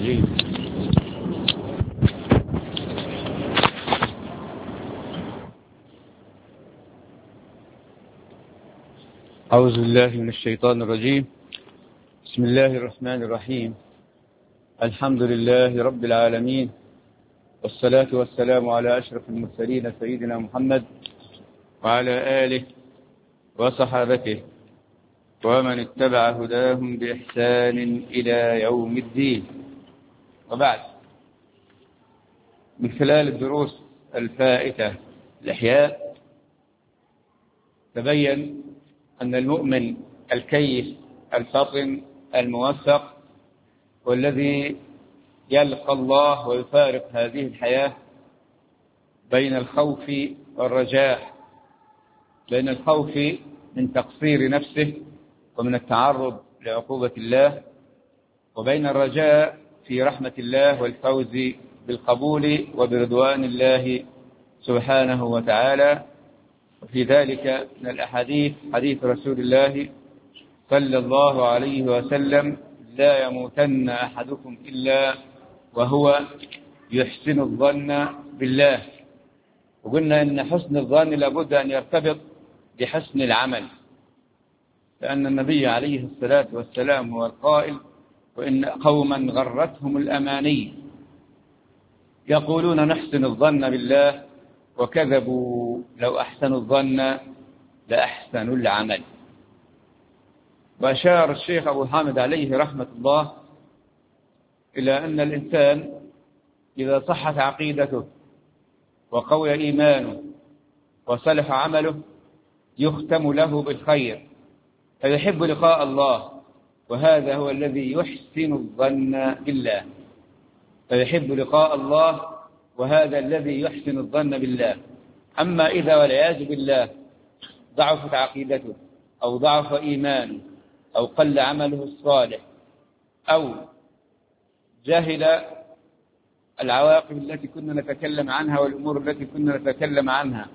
الرجيم. أعوذ بالله من الشيطان الرجيم. بسم الله الرحمن الرحيم. الحمد لله رب العالمين، والصلاة والسلام على أشرف المرسلين سيدنا محمد وعلى آله وصحابته ومن اتبع هداهم بإحسان إلى يوم الدين. وبعد، من خلال الدروس الفائتة الأحياء تبين أن المؤمن الكيس الفطن الموفق والذي يلقى الله ويفارق هذه الحياة بين الخوف والرجاء، بين الخوف من تقصير نفسه ومن التعرض لعقوبة الله، وبين الرجاء في رحمة الله والفوز بالقبول وبرضوان الله سبحانه وتعالى. وفي ذلك من الأحاديث حديث رسول الله صلى الله عليه وسلم: لا يموتن أحدكم إلا وهو يحسن الظن بالله. وقلنا إن حسن الظن لابد أن يرتبط بحسن العمل، لأن النبي عليه الصلاة والسلام هو القائل: وإن قوما غرتهم الأماني يقولون نحسن الظن بالله وكذبوا، لو أحسنوا الظن لأحسنوا العمل. وأشار الشيخ أبو حامد عليه رحمة الله إلى أن الإنسان إذا صحت عقيدته وقوي إيمانه وصلح عمله يختم له بالخير، فيحب لقاء الله، وهذا هو الذي يحسن الظن بالله. فيحب لقاء الله، وهذا الذي يحسن الظن بالله. أما إذا والعياذ بالله ضعفت عقيدته أو ضعف إيمانه أو قل عمله الصالح أو جهل العواقب التي كنا نتكلم عنها والأمور التي كنا نتكلم عنها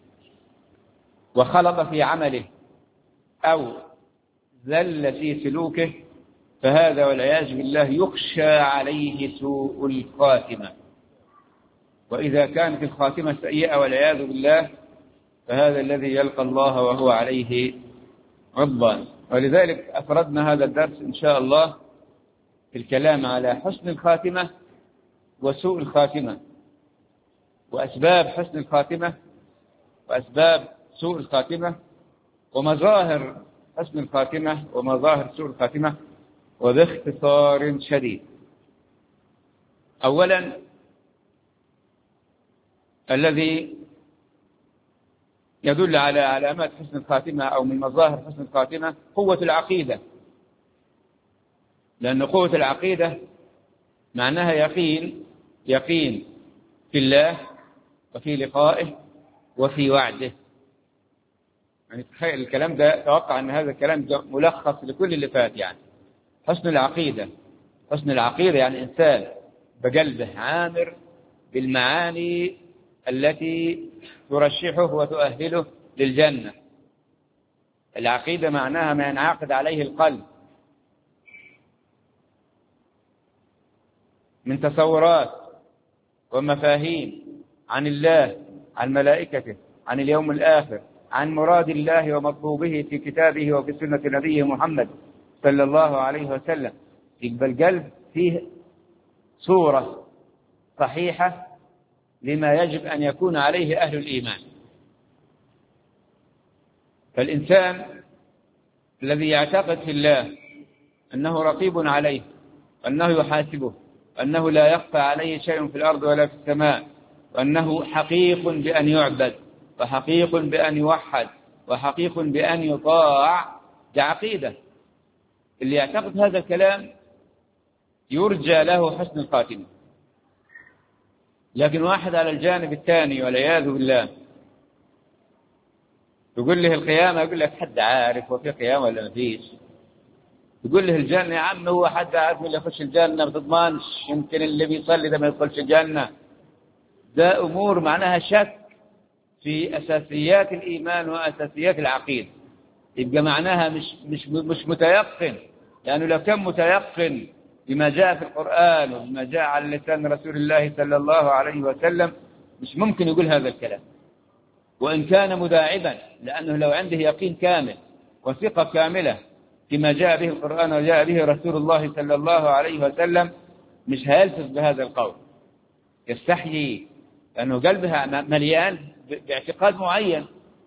وخلط في عمله أو زل في سلوكه، فهذا والعياذ بالله يخشى عليه سوء الخاتمة. وإذا كانت الخاتمة سيئة والعياذ بالله فهذا الذي يلقى الله وهو عليه غضبان. ولذلك أفردنا هذا الدرس إن شاء الله في الكلام على حسن الخاتمة وسوء الخاتمة، وأسباب حسن الخاتمة وأسباب سوء الخاتمة، ومظاهر حسن الخاتمة ومظاهر سوء الخاتمة، وباختصار شديد. أولا، الذي يدل على علامات حسن الخاتمة أو من مظاهر حسن الخاتمة قوة العقيدة، لأن قوة العقيدة معناها يقين في الله وفي لقائه وفي وعده. يعني تخيل الكلام ده، توقع أن هذا الكلام ملخص لكل اللي فات. يعني حسن العقيدة يعني إنسان بقلبه عامر بالمعاني التي ترشحه وتؤهله للجنة. العقيدة معناها ما ينعقد عليه القلب من تصورات ومفاهيم عن الله، عن ملائكته، عن اليوم الآخر، عن مراد الله ومطلوبه في كتابه وفي سنة نبيه محمد صلى الله عليه وسلم. يبقى القلب فيه صورة صحيحة لما يجب أن يكون عليه أهل الإيمان. فالإنسان الذي يعتقد في الله أنه رقيب عليه، وأنه يحاسبه، وأنه لا يخفى عليه شيء في الأرض ولا في السماء، وأنه حقيق بأن يعبد، وحقيق بأن يوحد، وحقيق بأن يطاع، ده عقيدة. اللي يعتقد هذا الكلام يرجى له حسن الخاتمة. لكن واحد على الجانب الثاني والعياذ بالله يقول له القيامة، يقول لك حد عارف وفي قيامة ولا ما فيش؟ يقول له الجنة، يا عم هو حد عارف اللي يخش الجنة؟ ما تضمنش، يمكن اللي بيصلي ده ما يدخلش الجنة. ده أمور معناها شك في أساسيات الإيمان وأساسيات العقيدة. يبقى معناها مش متيقن، لأنه لو كان متيقن بما جاء في القرآن وبما جاء على لسان رسول الله صلى الله عليه وسلم مش ممكن يقول هذا الكلام، وإن كان مداعبا، لأنه لو عنده يقين كامل وثقة كاملة فيما جاء به القرآن وجاء به رسول الله صلى الله عليه وسلم مش هيلفظ بهذا القول، يستحيي، لأنه قلبها مليان باعتقاد معين.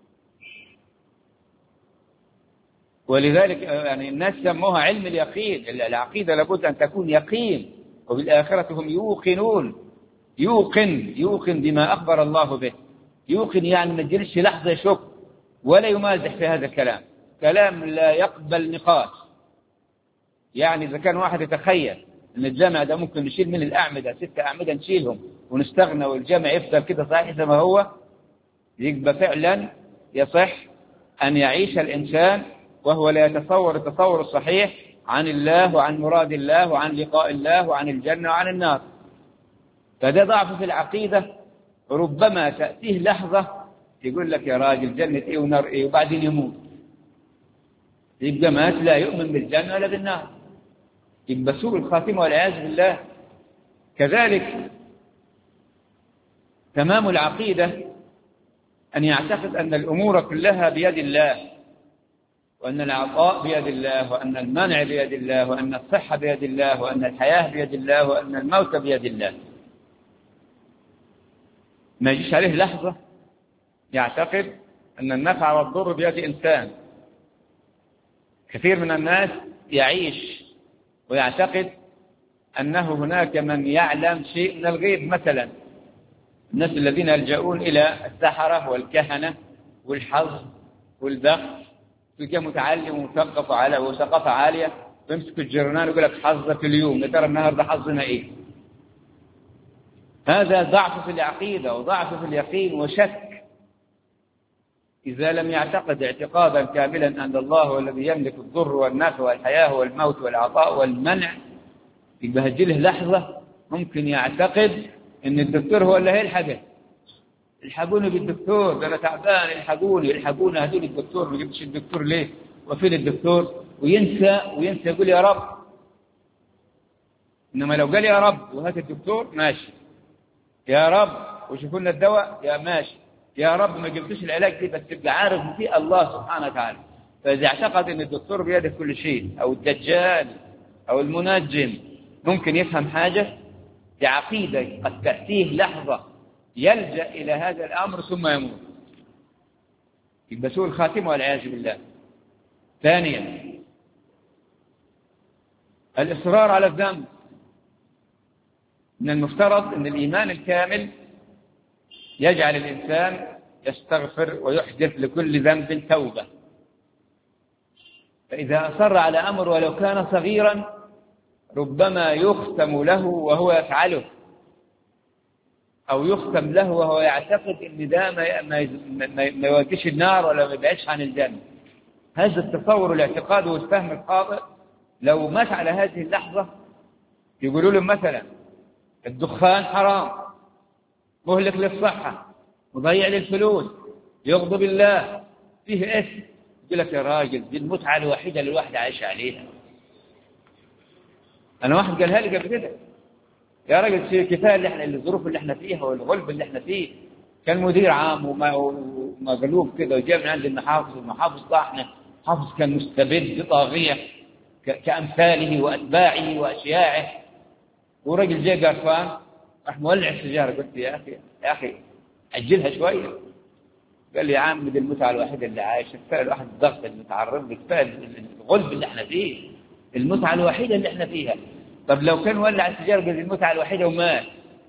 ولذلك يعني الناس سموها علم اليقين. العقيدة لابد أن تكون يقين، وبالآخرة هم يوقنون. يوقن بما أخبر الله به، يوقن يعني ما تجلسش لحظة يشك ولا يمازح في هذا الكلام، كلام لا يقبل نقاش. يعني إذا كان واحد يتخيل أن الجامع ده ممكن نشيل من الأعمدة 6 أعمدة نشيلهم ونستغنى والجامع يفضل كده صحيح زي ما هو، يبقى فعلا يصح أن يعيش الإنسان وهو لا يتصور التصور الصحيح عن الله وعن مراد الله وعن لقاء الله وعن الجنة وعن النار. فده ضعف في العقيدة، ربما تأتيه لحظة يقول لك يا راجل جنة إيه ونار إيه، وبعدين يموت، يبقى مات لا يؤمن بالجنة ولا بالنار، يبقى سوء الخاتمة والعياذ بالله. كذلك تمام العقيدة أن يعتقد أن الأمور كلها بيد الله، وأن العطاء بيد الله، وأن المنع بيد الله، وأن الصحة بيد الله، وأن الحياة بيد الله، وأن الموت بيد الله. ما يجيش عليه لحظة يعتقد أن النفع والضر بيد إنسان. كثير من الناس يعيش ويعتقد أنه هناك من يعلم شيء من الغيب، مثلا الناس الذين يلجؤون إلى السحرة والكهنة والحظ والبخت، تلقى متعلم ومثقف وثقافة عالية ويمسك الجرنان ويقول لك حظك اليوم، يا ترى النهارده حظنا إيه؟ هذا ضعف في العقيدة وضعف في اليقين وشك. إذا لم يعتقد اعتقادا كاملا أن الله هو الذي يملك الضر والنفع والحياة والموت والعطاء والمنع، يبقى هتجيله لحظة ممكن يعتقد أن الدكتور هو اللي هيلحقه. الحقوني بالدكتور، ده أنا تعبان، الحقوني هدول الدكتور، ما جبتش الدكتور ليه؟ وفين الدكتور؟ وينسى يقول يا رب. إنما لو قال يا رب وهات الدكتور ماشي، يا رب وشوفوا لنا الدواء يا ماشي، يا رب ما جبتش العلاج دي، بس تبقى عارف في الله سبحانه وتعالى. فإذا اعتقد أن الدكتور بيده كل شيء، أو الدجال أو المنجم ممكن يفهم حاجة، بعقيدة قد تأتيه لحظة يلجأ إلى هذا الأمر ثم يموت، يبقى سوء الخاتمة والعياذ بالله. ثانيا الإصرار على الذنب. من المفترض أن الإيمان الكامل يجعل الإنسان يستغفر ويحدث لكل ذنب توبة، فإذا أصر على أمر ولو كان صغيرا ربما يختم له وهو يفعله، أو يختم له وهو يعتقد أن ده ما يوديش النار ولا ما يبعدش عن الجنة. هذا التصور والاعتقاد والفهم الخاطئ لو مات على هذه اللحظة يقولوا له مثلا الدخان حرام، مهلك للصحة، مضيع للفلوس، يغضب الله، فيه اسم، يقول لك يا راجل دي المتعة الوحيدة اللي الواحد عايش عليها. أنا واحد قالها لي قبل كده، يا راجل كفاية الظروف اللي احنا فيها والغلب اللي احنا فيه. كان مدير عام ومغلوب كده وجاء من عند المحافظ، والمحافظ طاحنا، محافظ كان مستبد طاغية كأمثاله وأتباعه وأشياعه، ورجل جاء قرفان راح مولع السجارة. قلت يا أخي أجلها شوية. قال لي يا عم دي المتعة الوحيدة اللي عايشة، كفاية الواحد الضغط المتعرض له، كفاية الغلب اللي احنا فيه، المتعة الوحيدة اللي احنا فيها. طب لو كان ولع السجارة دي المتعة الوحيدة ومات،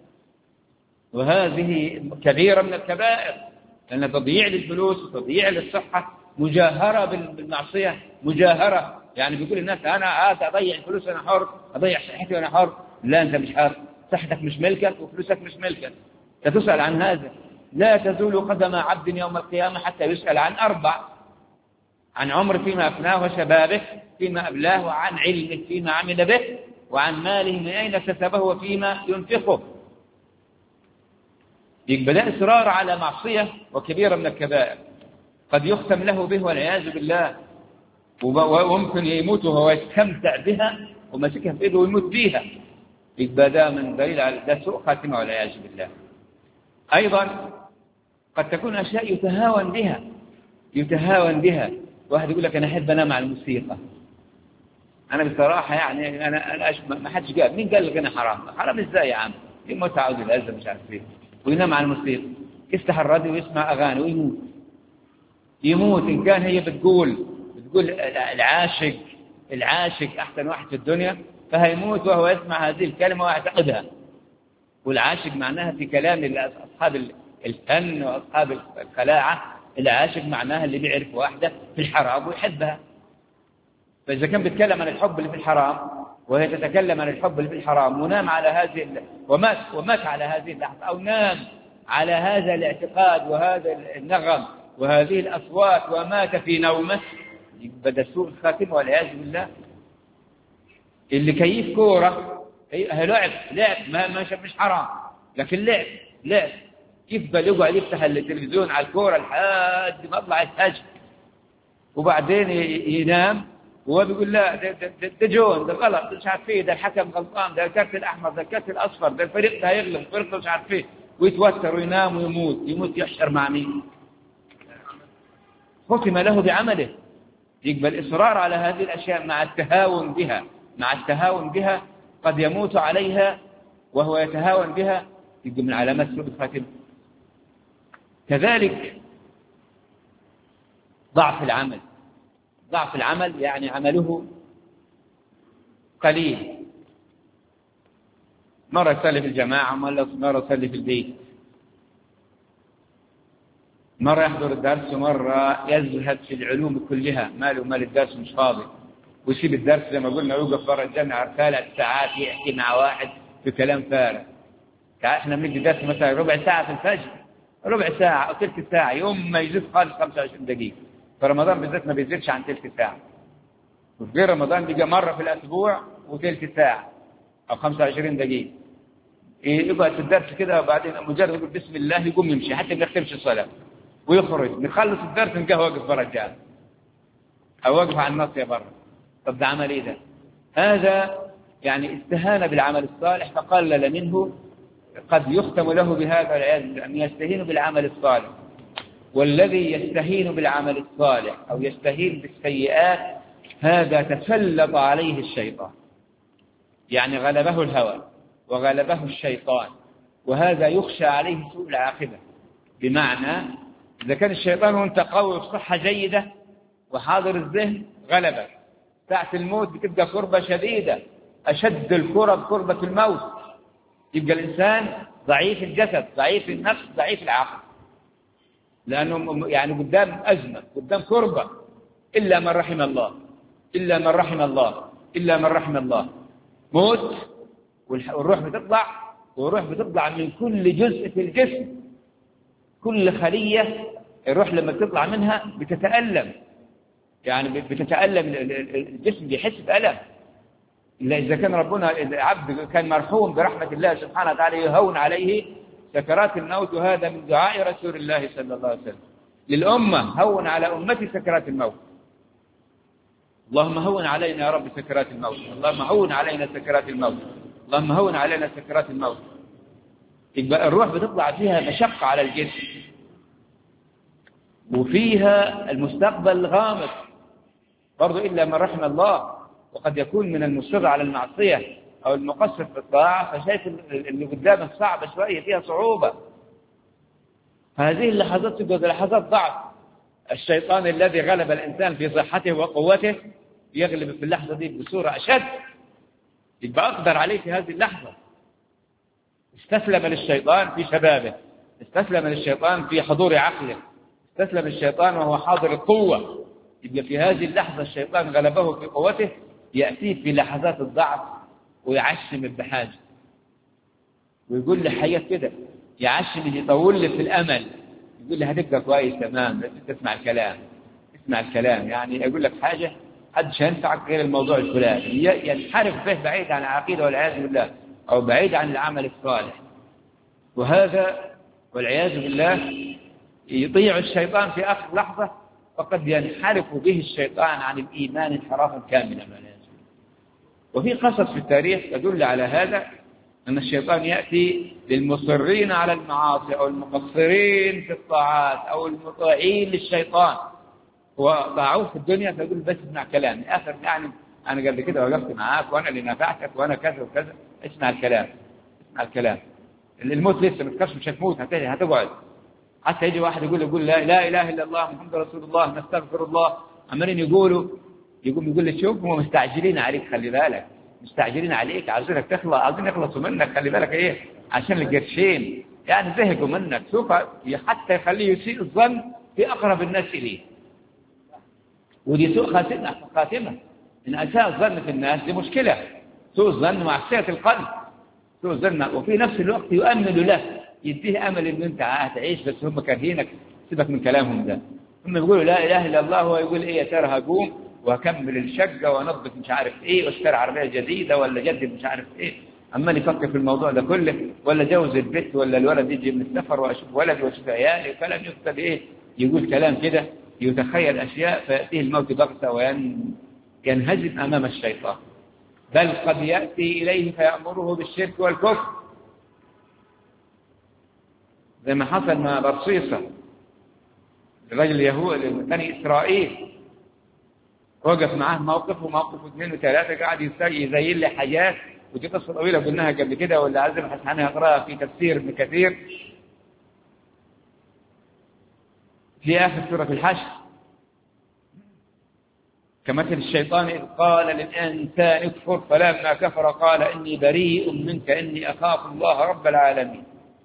وهذه كبيرة من الكبائر، لأن تضييع للفلوس وتضييع للصحة مجاهرة بالمعصية، مجاهرة. يعني بيقول الناس أنا أضيع الفلوس أنا حر، أضيع صحتي وأنا حر. لا، أنت مش حر، صحتك مش ملكك وفلوسك مش ملكك، ستسأل عن هذا. لا تزول قدم عبد يوم القيامة حتى يسأل عن 4: عن عمر فيما أفناه، وشبابه فيما أبلاه، وعن علمه فيما عمل به، وعن ماله من أين اكتسبه وفيما ينفقه. يبقى ده إصرار على معصية وكبيرة من الكبائر قد يختم له به والعياذ بالله، وممكن يموت وهو يستمتع بها ومسكها في إيده ويموت بيها، يبقى ده من دليل على ده سوء خاتمة والعياذ بالله. أيضا قد تكون أشياء يتهاون بها. واحد يقول لك أنا أحب أنام مع الموسيقى. أنا بصراحة يعني أنا ما حدش قال، مين قال لك أنا حرام؟ حرام إزاي يا عم؟ المتعة واللذة مش عارف إيه، وينام مع الموسيقى، يفتح الراديو ويسمع أغاني ويموت. إن كان هي بتقول العاشق أحسن واحد في الدنيا، فهيموت وهو يسمع هذه الكلمة ويعتقدها. والعاشق معناها في كلام أصحاب الفن وأصحاب الخلاعة، العاشق معناها اللي بيعرف واحدة في الحرام ويحبها. فإذا كان بيتكلم عن الحب اللي في الحرام وهي تتكلم عن الحب اللي في الحرام، ونام على هذه ومات على هذه اللحظة، أو نام على هذا الاعتقاد وهذا النغم وهذه الأصوات ومات في نومه، بدأ سوء الخاتمة والعياذ بالله. اللي كيف كورة لعب مش حرام، لكن لعب يفضل يقعد يفتح التلفزيون على الكورة لحد ما طلع الفجر، وبعدين ينام وهو بيقول لا ده جون، ده غلط، مش عارف ايه، ده الحكم غلطان، ده الكارت الأحمر، ده الكارت الأصفر، ده الفريق ده هيغلب، الفريق ده مش عارف ايه، ويتوتر وينام ويموت يحشر مع مين؟ ختم له بعمله. يقبل الإصرار على هذه الأشياء مع التهاون بها قد يموت عليها وهو يتهاون بها، يقبل من علامات سوء الخاتمة. كذلك ضعف العمل يعني عمله قليل، مرة يصلي في الجماعة، مرة يصلي في البيت، مرة يحضر الدرس، ومرة يزهد في العلوم كلها، ماله مال الدرس مش فاضي، ويسيب الدرس زي ما قلنا ويوقف برا الجامعة 3 ساعات يحكي مع واحد في كلام فارغ. احنا بندي درس مثلا ربع ساعة في الفجر، ربع ساعة أو تلت ساعة، يوم ما يزيد خالص 25 دقيقة. في رمضان بالذات ما بيزيدش عن تلت ساعة، وفي غير رمضان بيجي مرة في الأسبوع وتلت ساعة أو 25 دقيقة. يقعد في الدرس كده، وبعدين مجرد يقول بسم الله يقوم يمشي، حتى ما يختمش الصلاة ويخرج، نخلص الدرس نلقاه واقف برا الجامع أو واقف على الناصية برا. طب ده عمل إيه ده؟ هذا يعني استهان بالعمل الصالح فقلل منه. قد يختم له بهذا العياذ أن يستهين بالعمل الصالح، والذي يستهين بالعمل الصالح أو يستهين بالسيئات هذا تسلط عليه الشيطان، يعني غلبه الهوى وغلبه الشيطان، وهذا يخشى عليه سوء العاقبة. بمعنى إذا كان الشيطان وانت قوي بصحة جيدة وحاضر الذهن غلبك، ساعة الموت بتبقى كربة شديدة، أشد الكرب كربة الموت، يبقى الإنسان ضعيف الجسد، ضعيف النفس، ضعيف العقل، لأنه يعني قدام أزمة، قدام كربة، إلا من رحم الله، موت، والروح بتطلع من كل جزء في الجسم، كل خلية الروح لما بتطلع منها بتتألم، يعني بتتألم، الجسم بيحس بألم. إلا إذا كان ربنا العبد كان مرحوم برحمة الله سبحانه وتعالى يهون عليه سكرات الموت، وهذا من دعاء رسول الله صلى الله عليه وسلم للأمة، هون على أمتي سكرات الموت. اللهم هون علينا يا رب سكرات الموت، اللهم هون علينا سكرات الموت، اللهم هون علينا سكرات الموت. يبقى الروح بتطلع فيها مشقة على الجسم، وفيها المستقبل غامض برضو إلا من رحم الله، وقد يكون من المصر على المعصية أو المقصر في الطاعة، فشايف اللي قدامه صعبة شوية، فيها صعوبة. هذه اللحظات تبقى لحظات ضعف. الشيطان الذي غلب الإنسان في صحته وقوته يغلب في اللحظة دي بصورة أشد، يبقى أقدر عليه في هذه اللحظة. استسلم للشيطان في شبابه، استسلم للشيطان في حضور عقله، استسلم للشيطان وهو حاضر القوة، يبقى في هذه اللحظة الشيطان غلبه في قوته، يأتيه في لحظات الضعف ويعشم بحاجة، ويقول لي حياة كده، يعشم يطول لي في الأمل، يقول لي هتبقى كويس تمام، تسمع الكلام، يعني يقول لك حاجة حدش ينفعك غير الموضوع الفلاني، ينحرف به بعيد عن العقيدة والعياذ بالله، أو بعيد عن العمل الصالح. وهذا والعياذ بالله يطيع الشيطان في آخر لحظة، فقد ينحرف به الشيطان عن الإيمان انحرافا كاملا. وفي قصص في التاريخ تدل على هذا، أن الشيطان يأتي للمصرين على المعاصي أو المقصرين في الطاعات أو المطيعين للشيطان وضاعوه في الدنيا، فيقول بس اسمع كلامي آخر، يعني أنا قبل كده وقفت معاك وأنا اللي نفعتك وأنا كذا وكذا، اسمع الكلام، اسمع الكلام. الموت لسه ما تخافش، مش هتموت، هتقعد. حتى يجي واحد يقول لا إله إلا الله محمد رسول الله نستغفر الله، عمالين يقول لي شوف هم مستعجلين عليك، خلي بالك مستعجلين عليك، عايزينك تخلص، عايزين يخلصوا منك، خلي بالك ايه عشان القرشين، يعني زهقوا منك. شوف حتى يخليه يسيء الظن في أقرب الناس إليه، ودي سوء خاتمة. إن أساء الظن في الناس دي مشكلة، سوء الظن معصية القلب، سوء الظن، وفي نفس الوقت يؤمل له، يديه أمل إن أنت هتعيش، بس هم كارهينك، سيبك من كلامهم ده. هم يقولوا لا إله إلا الله، هو يقول إيه يا ترى هقوم وأكمل الشقة وأنظف مش عارف إيه واشتري عربية جديدة ولا جدد مش عارف إيه، عمال يفكر في الموضوع ده كله، ولا جوز البيت ولا الولد يجي من السفر وأشوف ولدي وأشوف عيالي، فلم يكتب إيه، يقول كلام كده، يتخيل أشياء فيأتيه الموت بغتة وينهزم أمام الشيطان. بل قد يأتي إليه فيأمره بالشرك والكفر، زي ما حصل مع برصيصة الرجل اليهودي بني إسرائيل، وقف معاه موقف وموقف واثنين وثلاثة، قاعد يزين لي حاجات، ودي قصة طويلة قلناها قبل كده، واللي عايز يبحث عنها يقراها في تفسير ابن كثير في آخر سورة الحشر. كمثل الشيطان إذ قال للإنسان اكفر فلما كفر قال إني بريء منك إني أخاف الله رب العالمين.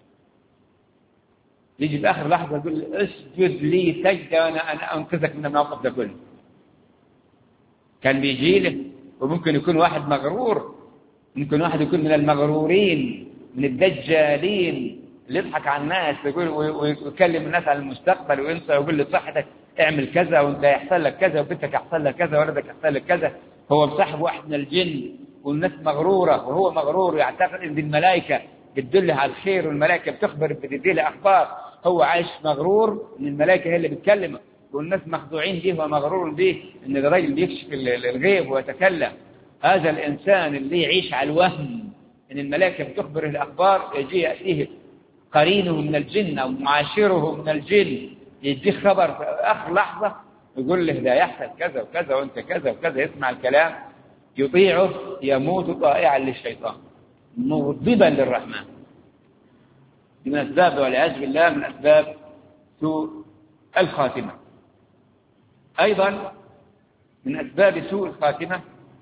يجي في آخر لحظة يقول اسجد لي سجدة وأنا أنقذك من الموقف ده كله. كان بيجي له، وممكن يكون واحد مغرور، ممكن واحد يكون من المغرورين من الدجالين اللي يضحك على الناس ويكلم الناس عن المستقبل وينسى ويقول لصحتك اعمل كذا وانت يحصل لك كذا وبنتك يحصل لك كذا وولدك يحصل لك كذا. هو مصاحب واحد من الجن والناس مغرورة وهو مغرور ويعتقد ان الملائكة بتدله على الخير والملائكة بتخبر بتديله أخبار. هو عايش مغرور ان الملائكة هي اللي بتكلمه، والناس مخدوعين به ومغرور به ان الراجل بيكشف الغيب ويتكلم. هذا الإنسان اللي يعيش على الوهم ان الملائكة بتخبر الأخبار، يجي يأتيه قرينه من الجن أو معاشره من الجن يديه خبر في آخر لحظة يقول له ده يحصل كذا وكذا وانت كذا وكذا، يسمع الكلام يطيعه، يموت طائعا للشيطان مغضبا للرحمن. من أسباب والعياذ بالله من أسباب سوء الخاتمة. أيضا من أسباب سوء الخاتمة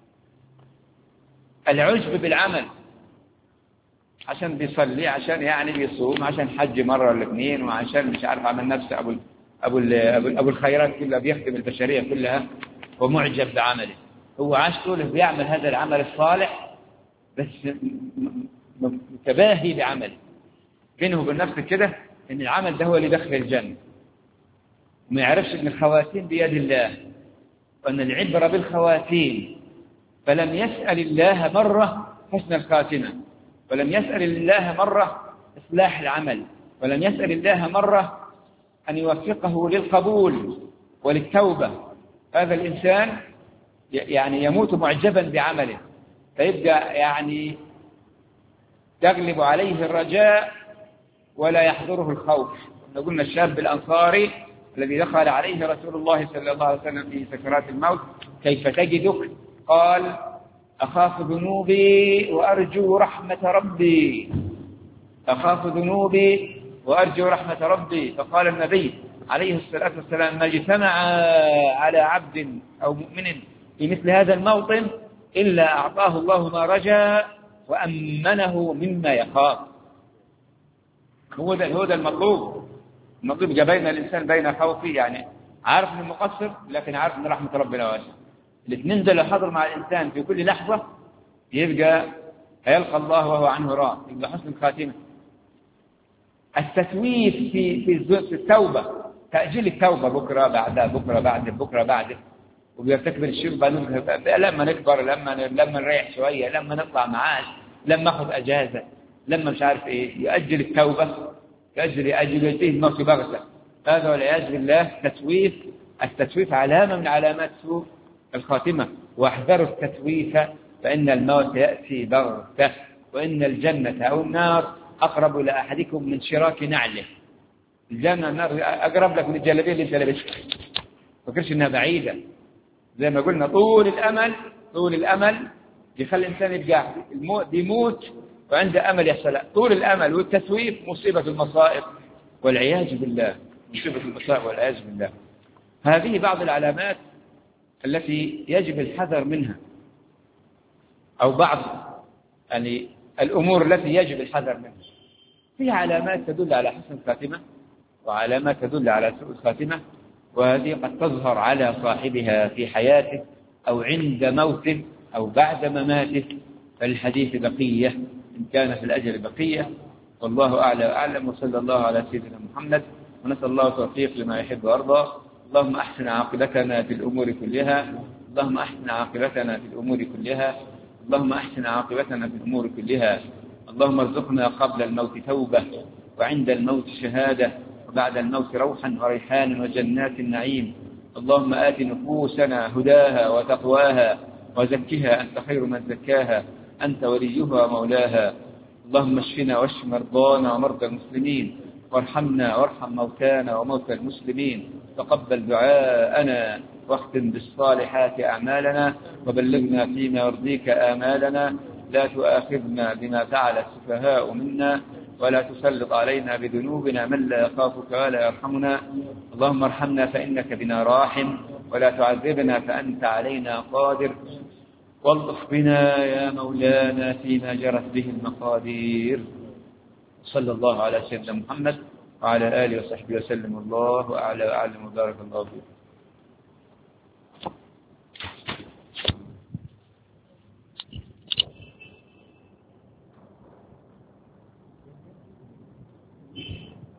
العجب بالعمل، عشان بيصلي، عشان يعني بيصوم، عشان حج مرة ولا اثنين، وعشان مش عارف عمل نفسه أبو الخيرات كلها، بيخدم البشرية كلها ومعجب بعمله. هو عاش طوله بيعمل هذا العمل الصالح بس متباهي بعمله، بينه وبين نفسه كده ان العمل ده هو اللي يدخل الجنة، وما يعرفش ان الخواتيم بيد الله وان العبرة بالخواتيم. فلم يسأل الله مرة حسن الخاتمة، ولم يسأل الله مرة إصلاح العمل، ولم يسأل الله مرة أن يوفقه للقبول وللتوبة. هذا الإنسان يعني يموت معجبا بعمله، فيبدأ يعني تغلب عليه الرجاء ولا يحضره الخوف. قلنا الشاب الأنصاري الذي دخل عليه رسول الله صلى الله عليه وسلم في سكرات الموت كيف تجدك؟ قال أخاف ذنوبي وأرجو رحمة ربي، أخاف ذنوبي وأرجو رحمة ربي. فقال النبي عليه الصلاة والسلام ما اجتمع على عبد أو مؤمن في مثل هذا الموطن إلا أعطاه الله ما رجا وأمنه مما يخاف. هو ده المطلوب بين الإنسان بين خوفه، يعني عارف أنه مقصر لكن عارف أن رحمة ربنا واسعة. الاثنين دول حضر مع الإنسان في كل لحظة يبقى هيلقى الله وهو عنه راض، يبقى حسن الخاتمة. التسويف في التوبة، تأجيل التوبة بكرة بعد وبيرتكب الشيء لما نكبر، لما نريح شوية، لما نطلع معاش، لما أخذ أجازة، لما مش عارف إيه، يؤجل التوبة، يأجل يأتيه الموت بغتة. هذا والعياذ بالله التسويف علامة من علامات سوء الخاتمة. واحذروا التسويف فإن الموت يأتي بغتة، وإن الجنة أو النار أقرب إلى أحدكم من شراك نعله. الجنة النار أقرب لك من الجلبية اللي أنت لابسها، فكرش إنها بعيدة. زي ما قلنا طول الأمل يخلي الإنسان يبقى بيموت وعنده أمل يحصل. طول الأمل والتسويف مصيبة المصائب والعياذ بالله، مصيبة المصائب والعياذ بالله. هذه بعض العلامات التي يجب الحذر منها، أو بعض يعني الأمور التي يجب الحذر منها. في علامات تدل على حسن الخاتمة وعلامات تدل على سوء الخاتمة، وهذه قد تظهر على صاحبها في حياته أو عند موته أو بعد مماته. فالحديث بقية إن كان في الأجل بقية، والله أعلى وأعلم. وصلى الله على سيدنا محمد، ونسأل الله التوفيق لما يحب ويرضى. اللهم أحسن عاقبتنا في الأمور كلها، اللهم أحسن عاقبتنا في الأمور كلها، اللهم أحسن عاقبتنا في الأمور كلها. اللهم ارزقنا قبل الموت توبة، وعند الموت شهادة، وبعد الموت روحا وريحانا وجنات النعيم. اللهم آت نفوسنا هداها وتقواها وزكها، أنت خير من زكاها، أنت وليها ومولاها. اللهم اشفنا واشف مرضانا ومرضى المسلمين، وارحمنا وارحم موتانا وموتى المسلمين. تقبل دعاءنا، واختم بالصالحات أعمالنا، وبلغنا فيما يرضيك آمالنا. لا تؤاخذنا بما فعل السفهاء منا، ولا تسلط علينا بذنوبنا من لا يخافك ولا يرحمنا. اللهم ارحمنا فإنك بنا راحم، ولا تعذبنا فأنت علينا قادر. والطف بنا يا مولانا فيما جرت به المقادير. صلى الله على سيدنا محمد وعلى آله وصحبه وسلم. الله أعلى وأعلم، وبارك الله فيكم.